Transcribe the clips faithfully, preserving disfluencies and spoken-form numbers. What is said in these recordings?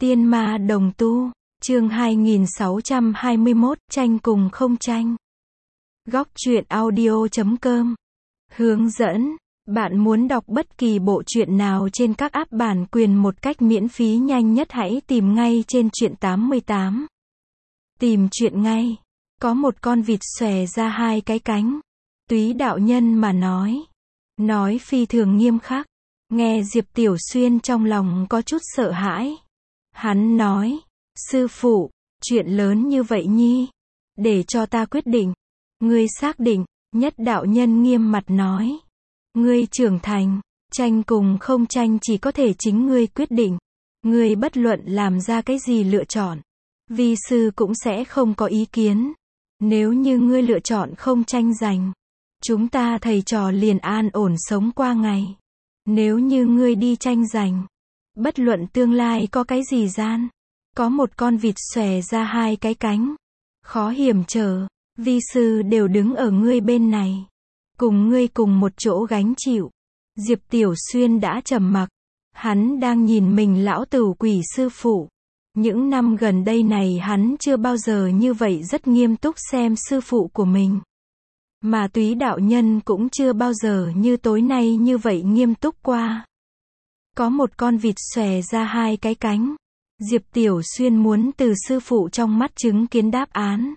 Tiên ma đồng tu, chương hai nghìn sáu trăm hai mươi mốt, tranh cùng không tranh. Góc truyện audio chấm com. Hướng dẫn, bạn muốn đọc bất kỳ bộ truyện nào trên các app bản quyền một cách miễn phí nhanh nhất hãy tìm ngay trên truyện tám mươi tám. Tìm truyện ngay. Có một con vịt xòe ra hai cái cánh. Túy đạo nhân mà nói. Nói phi thường nghiêm khắc. Nghe Diệp Tiểu Xuyên trong lòng có chút sợ hãi. Hắn nói, sư phụ, chuyện lớn như vậy nhi, để cho ta quyết định. Ngươi xác định, nhất đạo nhân nghiêm mặt nói. Ngươi trưởng thành, tranh cùng không tranh chỉ có thể chính ngươi quyết định. Ngươi bất luận làm ra cái gì lựa chọn, vi sư cũng sẽ không có ý kiến. Nếu như ngươi lựa chọn không tranh giành, chúng ta thầy trò liền an ổn sống qua ngày. Nếu như ngươi đi tranh giành, bất luận tương lai có cái gì gian, có một con vịt xòe ra hai cái cánh, khó hiểm trở, vi sư đều đứng ở ngươi bên này, cùng ngươi cùng một chỗ gánh chịu. Diệp Tiểu Xuyên đã trầm mặc, hắn đang nhìn mình lão tửu quỷ sư phụ. Những năm gần đây này hắn chưa bao giờ như vậy rất nghiêm túc xem sư phụ của mình. Mà Túy đạo nhân cũng chưa bao giờ như tối nay như vậy nghiêm túc qua. Có một con vịt xòe ra hai cái cánh. Diệp Tiểu Xuyên muốn từ sư phụ trong mắt chứng kiến đáp án.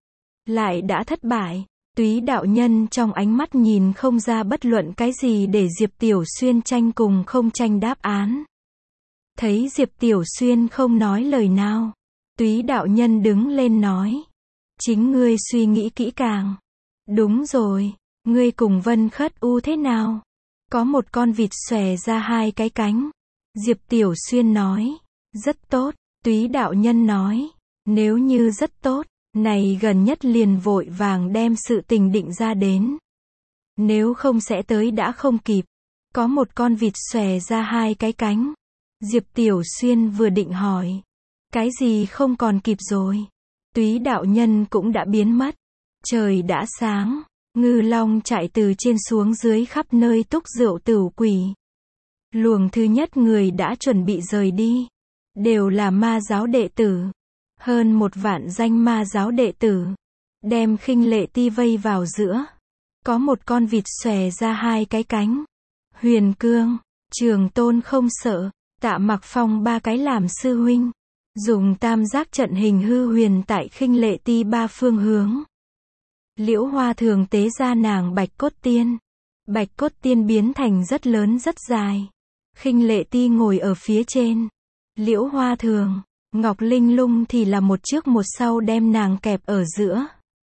Lại đã thất bại. Túy đạo nhân trong ánh mắt nhìn không ra bất luận cái gì để Diệp Tiểu Xuyên tranh cùng không tranh đáp án. Thấy Diệp Tiểu Xuyên không nói lời nào, Túy đạo nhân đứng lên nói. Chính ngươi suy nghĩ kỹ càng. Đúng rồi, ngươi cùng Vân Khất U thế nào? Có một con vịt xòe ra hai cái cánh. Diệp Tiểu Xuyên nói. Rất tốt, Túy đạo nhân nói. Nếu như rất tốt, này gần nhất liền vội vàng đem sự tình định ra đến. Nếu không sẽ tới đã không kịp. Có một con vịt xòe ra hai cái cánh. Diệp Tiểu Xuyên vừa định hỏi. Cái gì không còn kịp rồi? Túy đạo nhân cũng đã biến mất. Trời đã sáng, Ngư Long chạy từ trên xuống dưới khắp nơi túc rượu tửu quỷ. Luồng thứ nhất người đã chuẩn bị rời đi. Đều là ma giáo đệ tử. Hơn một vạn danh ma giáo đệ tử. Đem Khinh Lệ Ti vây vào giữa. Có một con vịt xòe ra hai cái cánh. Huyền Cương, Trường Tôn không sợ, Tạ Mặc Phong ba cái làm sư huynh. Dùng tam giác trận hình hư huyền tại Khinh Lệ Ti ba phương hướng. Liễu Hoa Thường tế ra nàng Bạch Cốt Tiên. Bạch Cốt Tiên biến thành rất lớn rất dài. Khinh Lệ Ti ngồi ở phía trên. Liễu Hoa Thường, Ngọc Linh Lung thì là một trước một sau đem nàng kẹp ở giữa.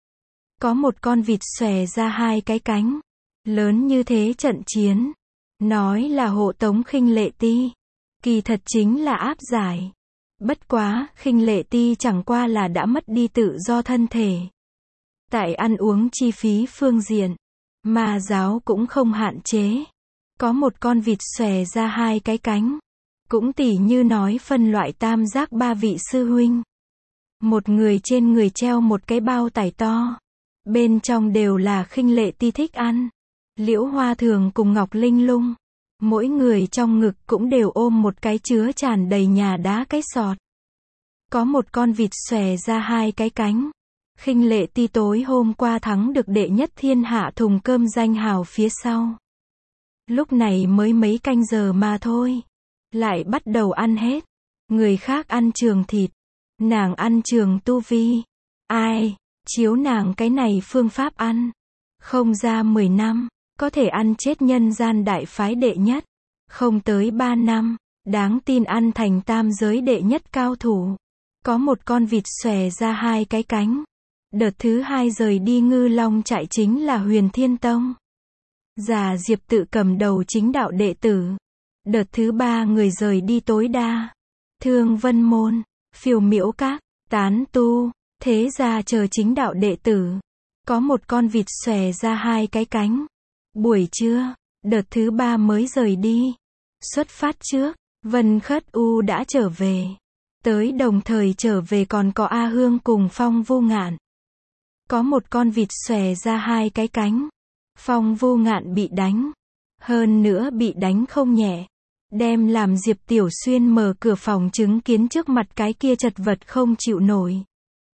Có một con vịt xòe ra hai cái cánh. Lớn như thế trận chiến. Nói là hộ tống Khinh Lệ Ti. Kỳ thật chính là áp giải. Bất quá, Khinh Lệ Ti chẳng qua là đã mất đi tự do thân thể. Tại ăn uống chi phí phương diện, ma giáo cũng không hạn chế. Có một con vịt xòe ra hai cái cánh. Cũng tỉ như nói phân loại tam giác ba vị sư huynh. Một người trên người treo một cái bao tải to. Bên trong đều là Khinh Lệ Ti thích ăn. Liễu Hoa Thường cùng Ngọc Linh Lung. Mỗi người trong ngực cũng đều ôm một cái chứa tràn đầy nhà đá cái sọt. Có một con vịt xòe ra hai cái cánh. Khinh Lệ Ti tối hôm qua thắng được đệ nhất thiên hạ thùng cơm danh hào phía sau. Lúc này mới mấy canh giờ mà thôi. Lại bắt đầu ăn hết. Người khác ăn trường thịt. Nàng ăn trường tu vi. Ai, chiếu nàng cái này phương pháp ăn. Không ra mười năm, có thể ăn chết nhân gian đại phái đệ nhất. Không tới ba năm, đáng tin ăn thành tam giới đệ nhất cao thủ. Có một con vịt xòe ra hai cái cánh. Đợt thứ hai rời đi Ngư Long trại chính là Huyền Thiên Tông. Già Diệp tự cầm đầu chính đạo đệ tử. Đợt thứ ba người rời đi Tối Đa, Thương Vân Môn, Phiêu Miễu Các, Tán Tu, Thế Gia chờ chính đạo đệ tử. Có một con vịt xòe ra hai cái cánh. Buổi trưa, đợt thứ ba mới rời đi. Xuất phát trước, Vân Khất U đã trở về. Tới đồng thời trở về còn có A Hương cùng Phong Vô Ngạn. Có một con vịt xòe ra hai cái cánh. Phong Vô Ngạn bị đánh. Hơn nữa bị đánh không nhẹ. Đem làm Diệp Tiểu Xuyên mở cửa phòng chứng kiến trước mặt cái kia chật vật không chịu nổi.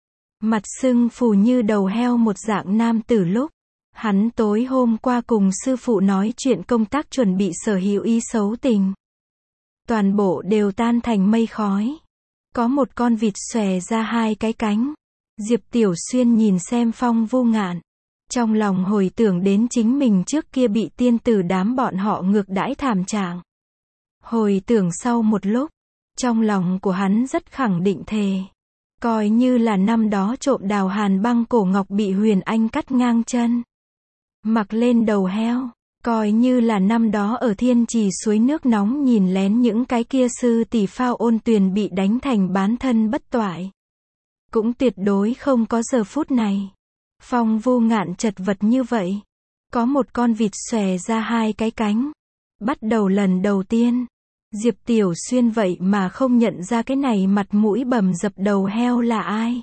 Mặt sưng phù như đầu heo một dạng nam tử lúc. Hắn tối hôm qua cùng sư phụ nói chuyện công tác chuẩn bị sở hữu ý xấu tình. Toàn bộ đều tan thành mây khói. Có một con vịt xòe ra hai cái cánh. Diệp Tiểu Xuyên nhìn xem Phong Vô Ngạn. Trong lòng hồi tưởng đến chính mình trước kia bị tiên tử đám bọn họ ngược đãi thảm trạng. Hồi tưởng sau một lúc, trong lòng của hắn rất khẳng định thề. Coi như là năm đó trộm đào Hàn Băng cổ ngọc bị Huyền Anh cắt ngang chân. Mặc lên đầu heo, coi như là năm đó ở Thiên Trì suối nước nóng nhìn lén những cái kia sư tỷ phao ôn tuyền bị đánh thành bán thân bất toại. Cũng tuyệt đối không có giờ phút này. Phong Vô Ngạn chật vật như vậy. Có một con vịt xòe ra hai cái cánh. Bắt đầu lần đầu tiên. Diệp Tiểu Xuyên vậy mà không nhận ra cái này mặt mũi bầm dập đầu heo là ai.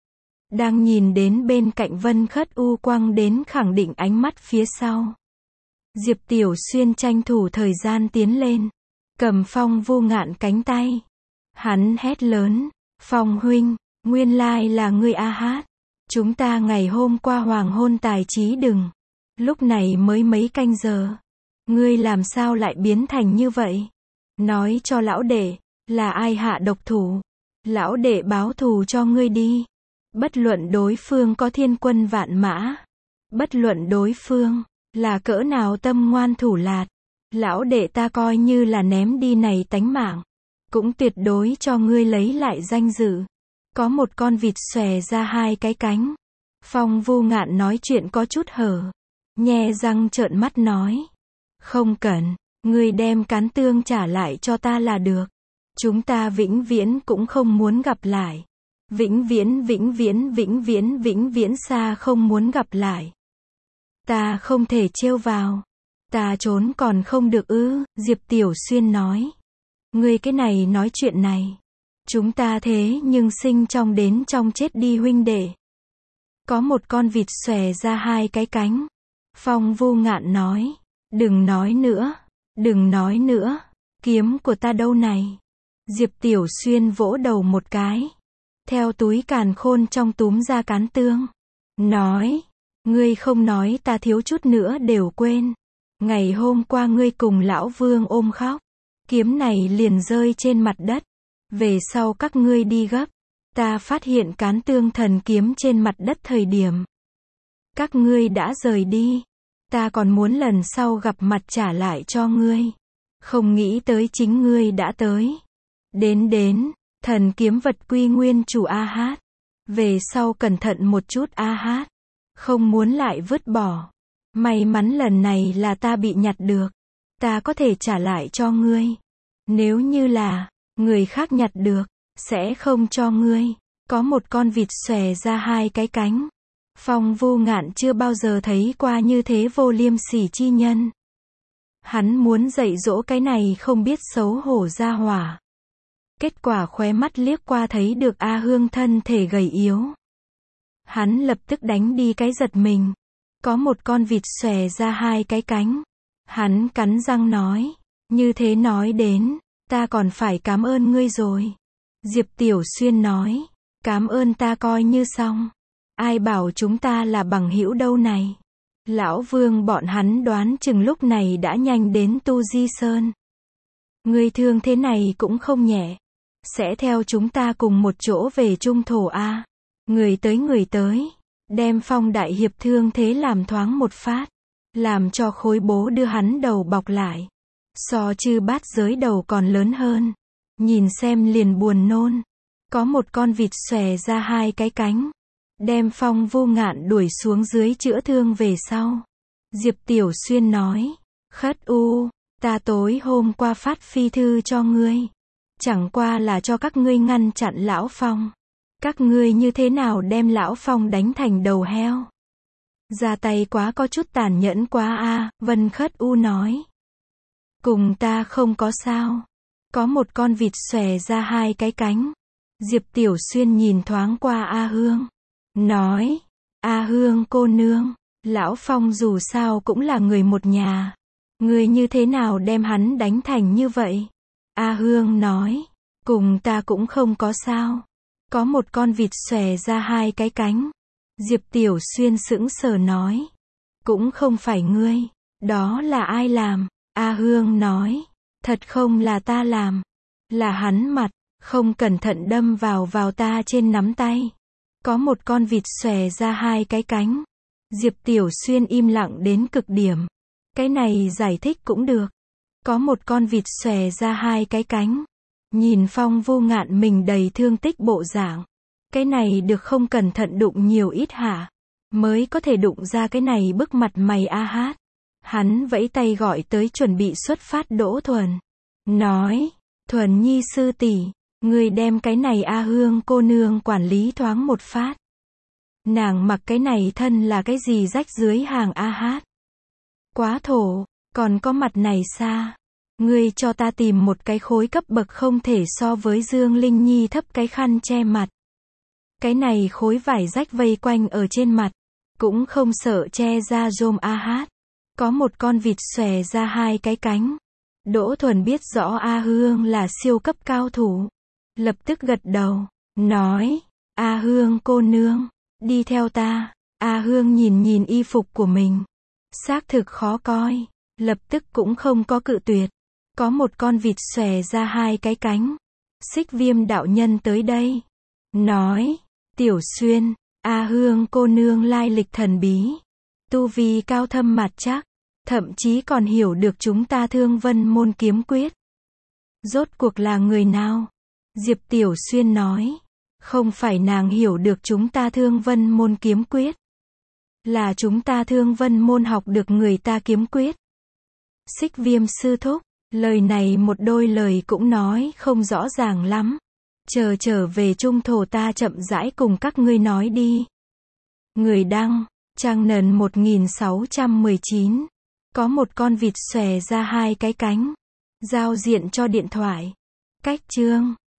Đang nhìn đến bên cạnh Vân Khất U quăng đến khẳng định ánh mắt phía sau. Diệp Tiểu Xuyên tranh thủ thời gian tiến lên. Cầm Phong Vô Ngạn cánh tay. Hắn hét lớn. Phong huynh, nguyên lai là ngươi a hát. Chúng ta ngày hôm qua hoàng hôn tài trí đừng. Lúc này mới mấy canh giờ. Ngươi làm sao lại biến thành như vậy? Nói cho lão đệ, là ai hạ độc thủ? Lão đệ báo thù cho ngươi đi. Bất luận đối phương có thiên quân vạn mã. Bất luận đối phương là cỡ nào tâm ngoan thủ lạt. Lão đệ ta coi như là ném đi này tánh mạng. Cũng tuyệt đối cho ngươi lấy lại danh dự. Có một con vịt xòe ra hai cái cánh. Phong Vô Ngạn nói chuyện có chút hở. Nhe răng trợn mắt nói. Không cần, ngươi đem cán tương trả lại cho ta là được. Chúng ta vĩnh viễn cũng không muốn gặp lại. Vĩnh viễn vĩnh viễn vĩnh viễn vĩnh viễn xa không muốn gặp lại. Ta không thể trêu vào. Ta trốn còn không được ư, Diệp Tiểu Xuyên nói. Ngươi cái này nói chuyện này. Chúng ta thế nhưng sinh trong đến trong chết đi huynh đệ. Có một con vịt xòe ra hai cái cánh. Phong Vô Ngạn nói. Đừng nói nữa. Đừng nói nữa. Kiếm của ta đâu này. Diệp Tiểu Xuyên vỗ đầu một cái. Theo túi càn khôn trong túm ra cán tương. Nói. Ngươi không nói ta thiếu chút nữa đều quên. Ngày hôm qua ngươi cùng lão Vương ôm khóc. Kiếm này liền rơi trên mặt đất. Về sau các ngươi đi gấp. Ta phát hiện cán tương thần kiếm trên mặt đất thời điểm. Các ngươi đã rời đi. Ta còn muốn lần sau gặp mặt trả lại cho ngươi. Không nghĩ tới chính ngươi đã tới. Đến đến, thần kiếm vật quy nguyên chủ a hát. Về sau cẩn thận một chút a hát. Không muốn lại vứt bỏ. May mắn lần này là ta bị nhặt được. Ta có thể trả lại cho ngươi. Nếu như là người khác nhặt được, sẽ không cho ngươi. Có một con vịt xòe ra hai cái cánh. Phong Vô Ngạn chưa bao giờ thấy qua như thế vô liêm sỉ chi nhân. Hắn muốn dạy dỗ cái này không biết xấu hổ ra hỏa. Kết quả khóe mắt liếc qua thấy được A Hương thân thể gầy yếu. Hắn lập tức đánh đi cái giật mình. Có một con vịt xòe ra hai cái cánh. Hắn cắn răng nói. Như thế nói đến, ta còn phải cảm ơn ngươi rồi. Diệp Tiểu Xuyên nói. Cảm ơn ta coi như xong. Ai bảo chúng ta là bằng hữu đâu này. Lão Vương bọn hắn đoán chừng lúc này đã nhanh đến Tu Di Sơn. Ngươi thương thế này cũng không nhẹ. Sẽ theo chúng ta cùng một chỗ về Trung Thổ A. Người tới người tới. Đem Phong đại hiệp thương thế làm thoáng một phát. Làm cho khối bố đưa hắn đầu bọc lại. So chư bát giới đầu còn lớn hơn. Nhìn xem liền buồn nôn. Có một con vịt xòe ra hai cái cánh. Đem Phong Vô Ngạn đuổi xuống dưới chữa thương về sau. Diệp Tiểu Xuyên nói. Khất U, ta tối hôm qua phát phi thư cho ngươi. Chẳng qua là cho các ngươi ngăn chặn Lão Phong. Các ngươi như thế nào đem Lão Phong đánh thành đầu heo? Ra tay quá có chút tàn nhẫn quá a, Vân Khất U nói. Cùng ta không có sao. Có một con vịt xòe ra hai cái cánh. Diệp Tiểu Xuyên nhìn thoáng qua A Hương. Nói. A Hương cô nương. Lão Phong dù sao cũng là người một nhà. Ngươi như thế nào đem hắn đánh thành như vậy? A Hương nói. Cùng ta cũng không có sao. Có một con vịt xòe ra hai cái cánh. Diệp Tiểu Xuyên sững sờ nói. Cũng không phải ngươi. Đó là ai làm? A Hương nói. Thật không là ta làm. Là hắn mặt. Không cẩn thận đâm vào vào ta trên nắm tay. Có một con vịt xòe ra hai cái cánh. Diệp Tiểu Xuyên im lặng đến cực điểm. Cái này giải thích cũng được. Có một con vịt xòe ra hai cái cánh. Nhìn Phong Vô Ngạn mình đầy thương tích bộ dạng. Cái này được không cẩn thận đụng nhiều ít hả? Mới có thể đụng ra cái này bức mặt mày a hát. Hắn vẫy tay gọi tới chuẩn bị xuất phát Đỗ Thuần. Nói, Thuần Nhi sư tỷ, người đem cái này A Hương cô nương quản lý thoáng một phát. Nàng mặc cái này thân là cái gì rách dưới hàng a hát. Quá thổ, còn có mặt này xa. Ngươi cho ta tìm một cái khối cấp bậc không thể so với Dương Linh Nhi thấp cái khăn che mặt. Cái này khối vải rách vây quanh ở trên mặt. Cũng không sợ che ra rôm a hát. Có một con vịt xòe ra hai cái cánh. Đỗ Thuần biết rõ A Hương là siêu cấp cao thủ. Lập tức gật đầu. Nói. A Hương cô nương. Đi theo ta. A Hương nhìn nhìn y phục của mình. Xác thực khó coi. Lập tức cũng không có cự tuyệt. Có một con vịt xòe ra hai cái cánh. Xích Viêm đạo nhân tới đây. Nói. Tiểu Xuyên. A Hương cô nương lai lịch thần bí. Tu vi cao thâm mạt chắc. Thậm chí còn hiểu được chúng ta Thương Vân môn kiếm quyết. Rốt cuộc là người nào? Diệp Tiểu Xuyên nói. Không phải nàng hiểu được chúng ta Thương Vân môn kiếm quyết. Là chúng ta Thương Vân môn học được người ta kiếm quyết. Xích Viêm sư thúc. Lời này một đôi lời cũng nói không rõ ràng lắm. Chờ trở về trung thổ ta chậm rãi cùng các ngươi nói đi. Người đăng. Trang nền một nghìn sáu trăm mười chín. Có một con vịt xòe ra hai cái cánh. Giao diện cho điện thoại. Cách chương.